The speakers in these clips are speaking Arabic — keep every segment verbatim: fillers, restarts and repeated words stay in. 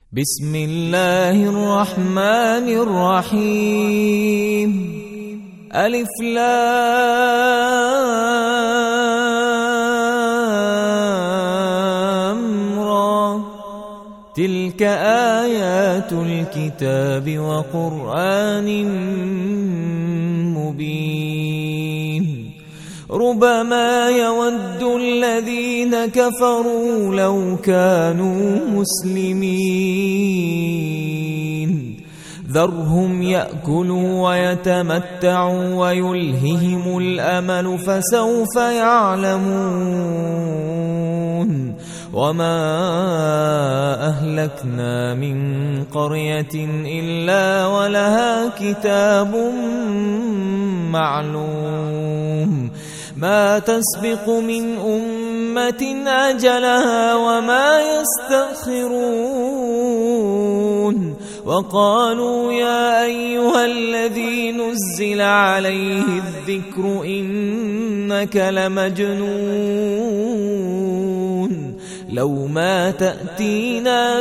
بسم الله الرحمن الرحيم. ألف لام را، تلك آيات الكتاب وقرآن مبين. ربما يود الذين كفروا لو كانوا مسلمين. ذرهم يأكلوا ويتمتعوا ويلههم الأمل فسوف يعلمون. وما أهلكنا من قرية إلا ولها كتاب معلوم. ما تسبق من أمة أجلها وما يستأخرون. وقالوا يا أيها الذي نزل عليه الذكر إنك لمجنون. لو ما تأتينا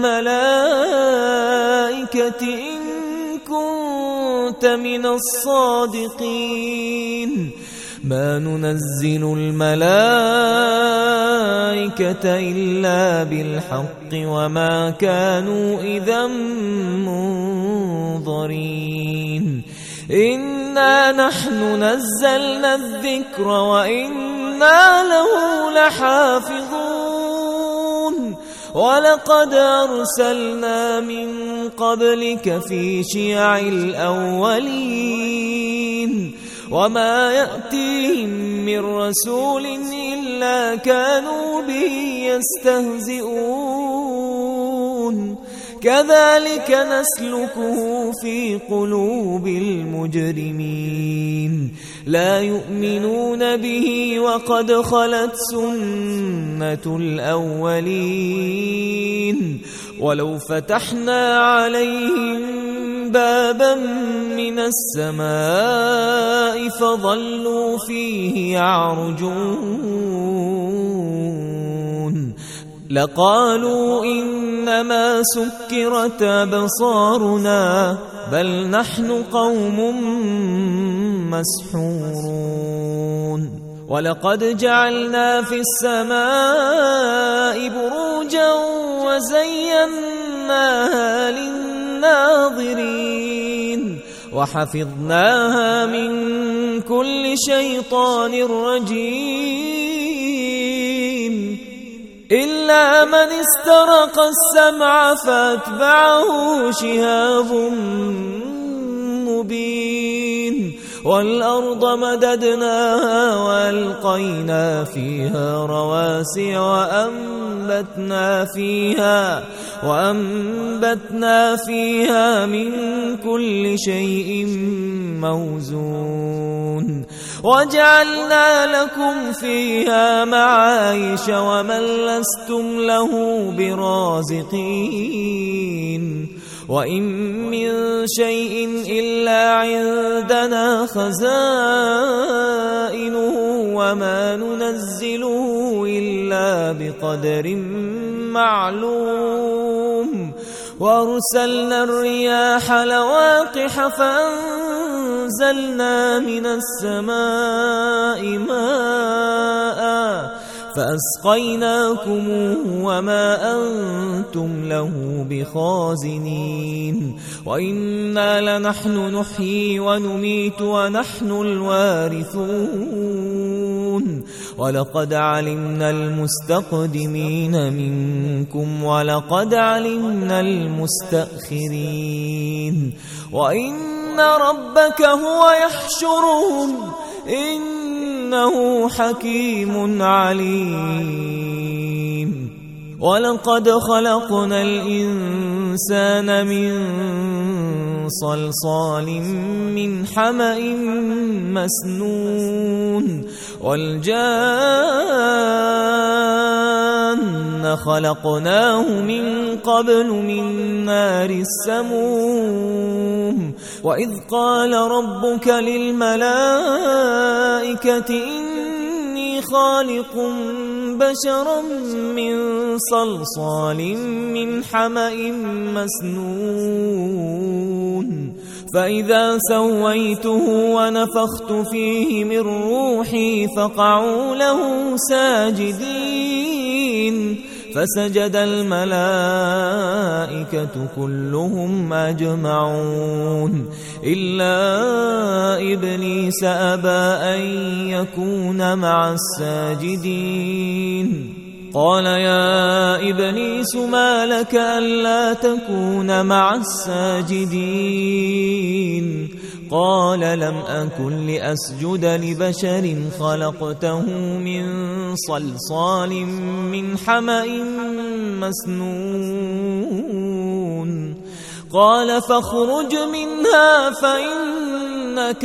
بالملائكة إن كنت من الصادقين. ما ننزل الملائكة إلا بالحق وما كانوا إذا منظرين. إنا نحن نزلنا الذكر وإنا له لحافظون. ولقد أرسلنا من قبلك في شيع الأولين. وما يأتيهم من رسول إلا كانوا به يستهزئون. كذلك نسلكه في قلوب المجرمين. لا يؤمنون به وقد خلت سنة الأولين. ولو فتحنا عليهم بابا من السماء فظلوا فيه يعرجون لقالوا إنما سكرت أبصارنا بل نحن قوم مسحورون. ولقد جعلنا في السماء بروجا وزيناها للناظرين وحفظناها من كل شيطان رجيم إلا من استرق السمع فأتبعه شهاب مبين. والأرض مددناها وألقينا فيها رواسي وأنبتنا فيها وأنبتنا فيها من كل شيء موزون. وجعلنا لكم فيها معايش ومن لستم له برازقين. وإن من شيء إلا عندنا خزائنه وما ننزله إلا بقدر معلوم. وأرسلنا الرياح لواقح فأنزلنا من السماء ماء فأسقيناكموه وما أنتم له بخازنين. وإنا لنحن نحيي ونميت ونحن الوارثون. ولقد علمنا المستقدمين منكم ولقد علمنا المستأخرين. وإن ربك هو يحشرهم إنه حكيم عليم. ولقد خلقنا الإنسان من صلصال من حمأ مسنون. والجان خلقناه من قبل من نار السموم. وإذ قال ربك للملائكة إني خالق بشرا من صلصال من حمأ مسنون فإذا سويته ونفخت فيه من روحي فقعوا له ساجدين فسجد الملائكة كلهم أجمعون إلا إبليس أبى أن يكون مع الساجدين قال يا إبليس ما لك ألا تكون مع الساجدين قال لم أكن لأسجد لبشر خلقته من صلصال من حمأ مسنون قال فاخرج منها فإنك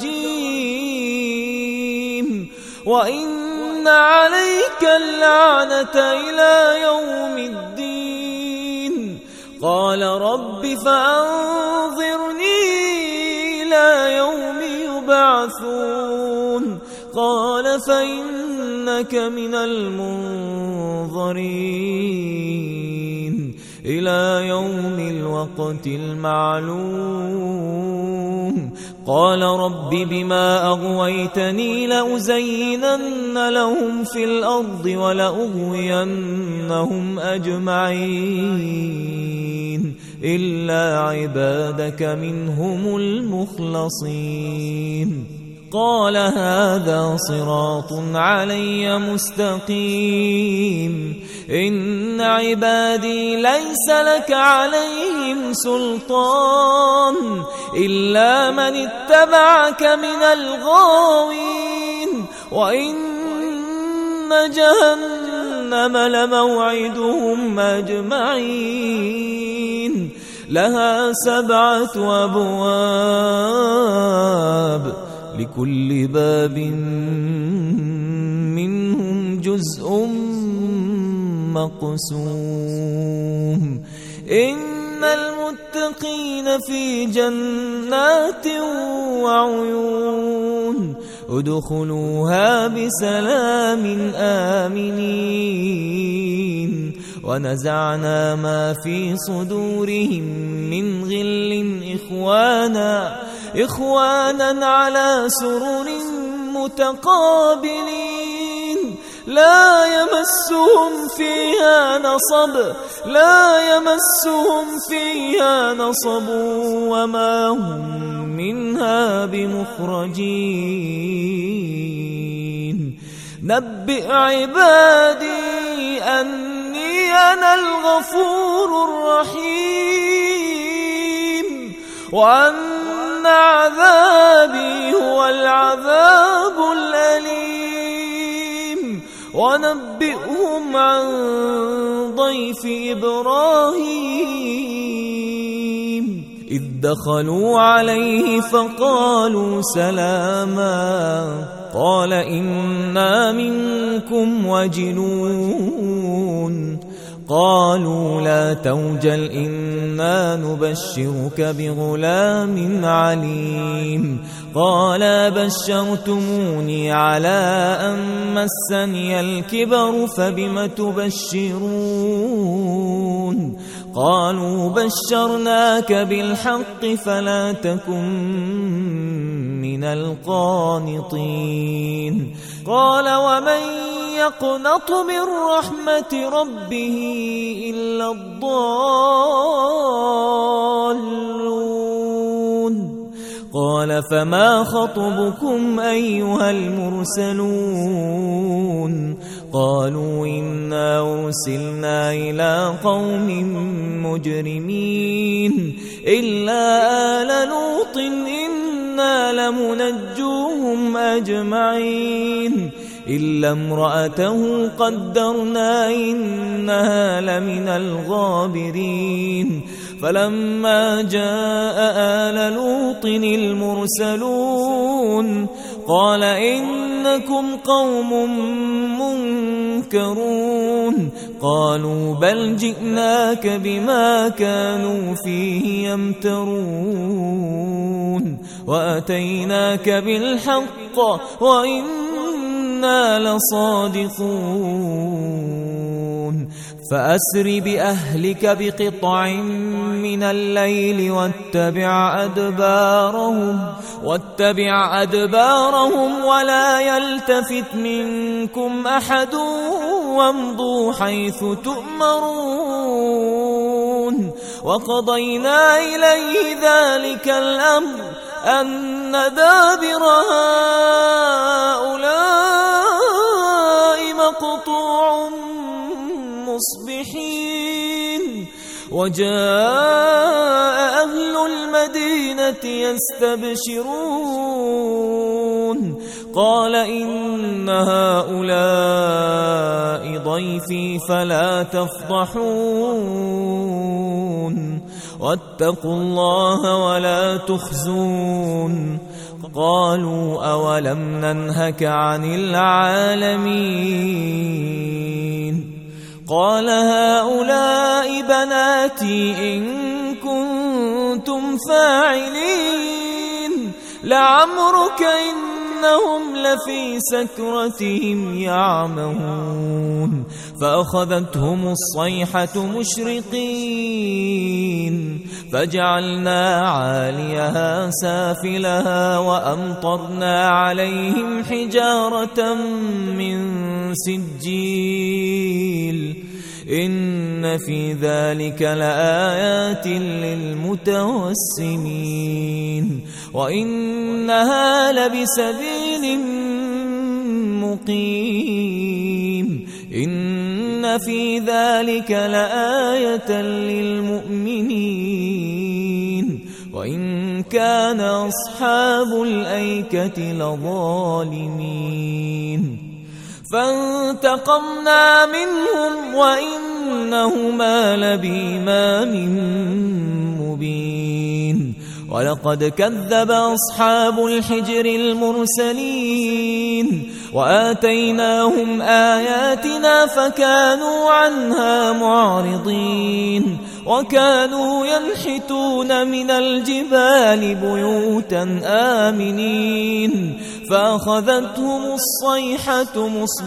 رجيم وإن عليك اللعنة إلى يوم الدين قال رب فأنظرني إلى يوم يبعثون قال فإنك من المنظرين إلى يوم الوقت المعلوم قال رب بما أغويتني لأزينن لهم في الأرض ولأغوينهم أجمعين إلا عبادك منهم المخلصين قال هذا صراط علي مستقيم إن عبادي ليس لك عليهم سلطان إلا من اتبعك من الغاوين وإن جهنم لموعدهم أجمعين لها سبعة أبواب لكل باب منهم جزء مقسوم إن المتقين في جنات وعيون ادخلوها بسلام آمنين ونزعنا ما في صدورهم من غل إخوانا إخوانا على سرر متقابلين لا يمسهم فيها نصب لا يمسهم فيها نصب وما هم منها بمخرجين نبئ عبادي أني أنا الغفور الرحيم وأن عذابي هو العذاب الأليم ونبئهم عن ضيف إبراهيم إذ دخلوا عليه فقالوا سلاما قال إنا منكم وجلون قالوا لا توجل إنا نبشرك بغلام عليم قال بشرتموني على أن مسني الكبر فبم تبشرون قالوا بشرناك بالحق فلا تكن من القانطين قال ومن يقنط من رحمة ربه إلا الضالون قال فما خطبكم أيها المرسلون قالوا إنا أرسلنا إلى قوم مجرمين إلا آل لوط إنا لمنجوهم أجمعين إلا امرأته قدرنا إنها لمن الغابرين فلما جاء آل لوط المرسلون قال إنكم قوم منكرون قالوا بل جئناك بما كانوا فيه يمترون وأتيناك بالحق وإنك إنا لصادقون فأسر بأهلك بقطع من الليل واتبع أدبارهم واتبع أدبارهم ولا يلتفت منكم أحد وامضوا حيث تؤمرون وقضينا إليه ذلك الأمر أن دابر هؤلاء مقطوع مصبحين وجاء أهل المدينة يستبشرون قال إن هؤلاء ضيفي فلا تفضحون واتقوا الله ولا تخزون قالوا أولم ننهك عن العالمين قال هؤلاء بناتي إن كنتم فاعلين لعمرك إنهم لفي سكرتهم يعمهون فأخذتهم الصيحة مشرقين فجعلنا عاليها سافلها وأمطرنا عليهم حجارة من سجيل إن في ذلك لآيات للمتوسمين وإنها لبسبيل مقيم إن في ذلك لآية للمؤمنين وإن كان أصحاب الأيكة لظالمين فانتقمنا منهم وإنهما لبإمام مبين ولقد كذب أصحاب الحجر المرسلين وآتيناهم آياتنا فكانوا عنها معرضين وكانوا ينحتون من الجبال بيوتا آمنين فأخذتهم الصيحة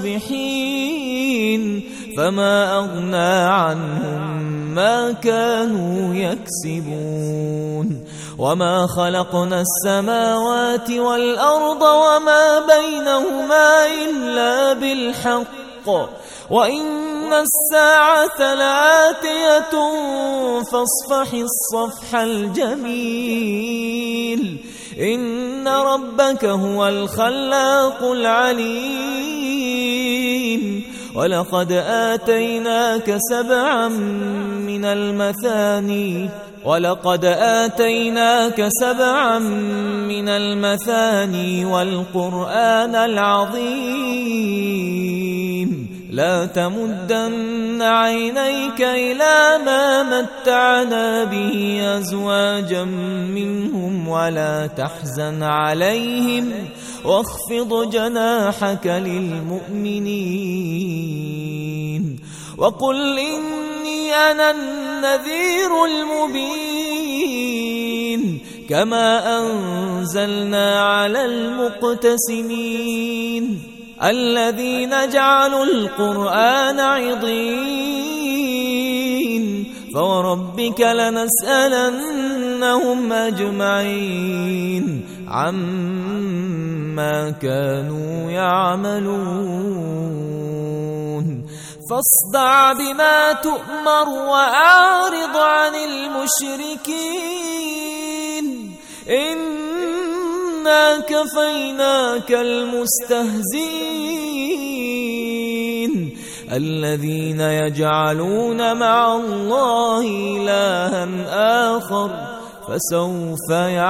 مصبحين فما أغنى عنهم ما كانوا يكسبون وما خلقنا السماوات والأرض وما بينهما إلا بالحق وإن الساعة لآتية فاصفح الصفح الجميل إن ربك هو الخلاق العليم ولقد آتيناك سبعا من المثاني ولقد آتيناك سبعا من المثاني والقرآن العظيم لا تمدن عينيك إلى ما متعنا به أزواجا منهم ولا تحزن عليهم واخفض جناحك للمؤمنين وقل إني أنا النذير المبين كما أنزلنا على المقتسمين الذين جعلوا القرآن عضين فوربك لنسألنهم أجمعين عما كانوا يعملون فاصدع بما تؤمر وأعرض عن المشركين إنا كفيناك المستهزئين الذين يجعلون مع الله إلها آخر فسوف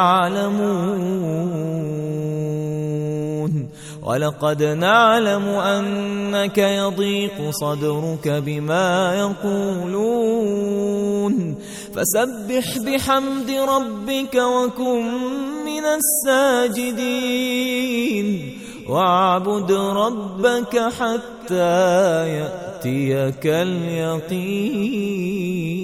يعلمون ولقد نعلم أنك يضيق صدرك بما يقولون فسبح بحمد ربك وكن من الساجدين واعبد ربك حتى يأتيك اليقين.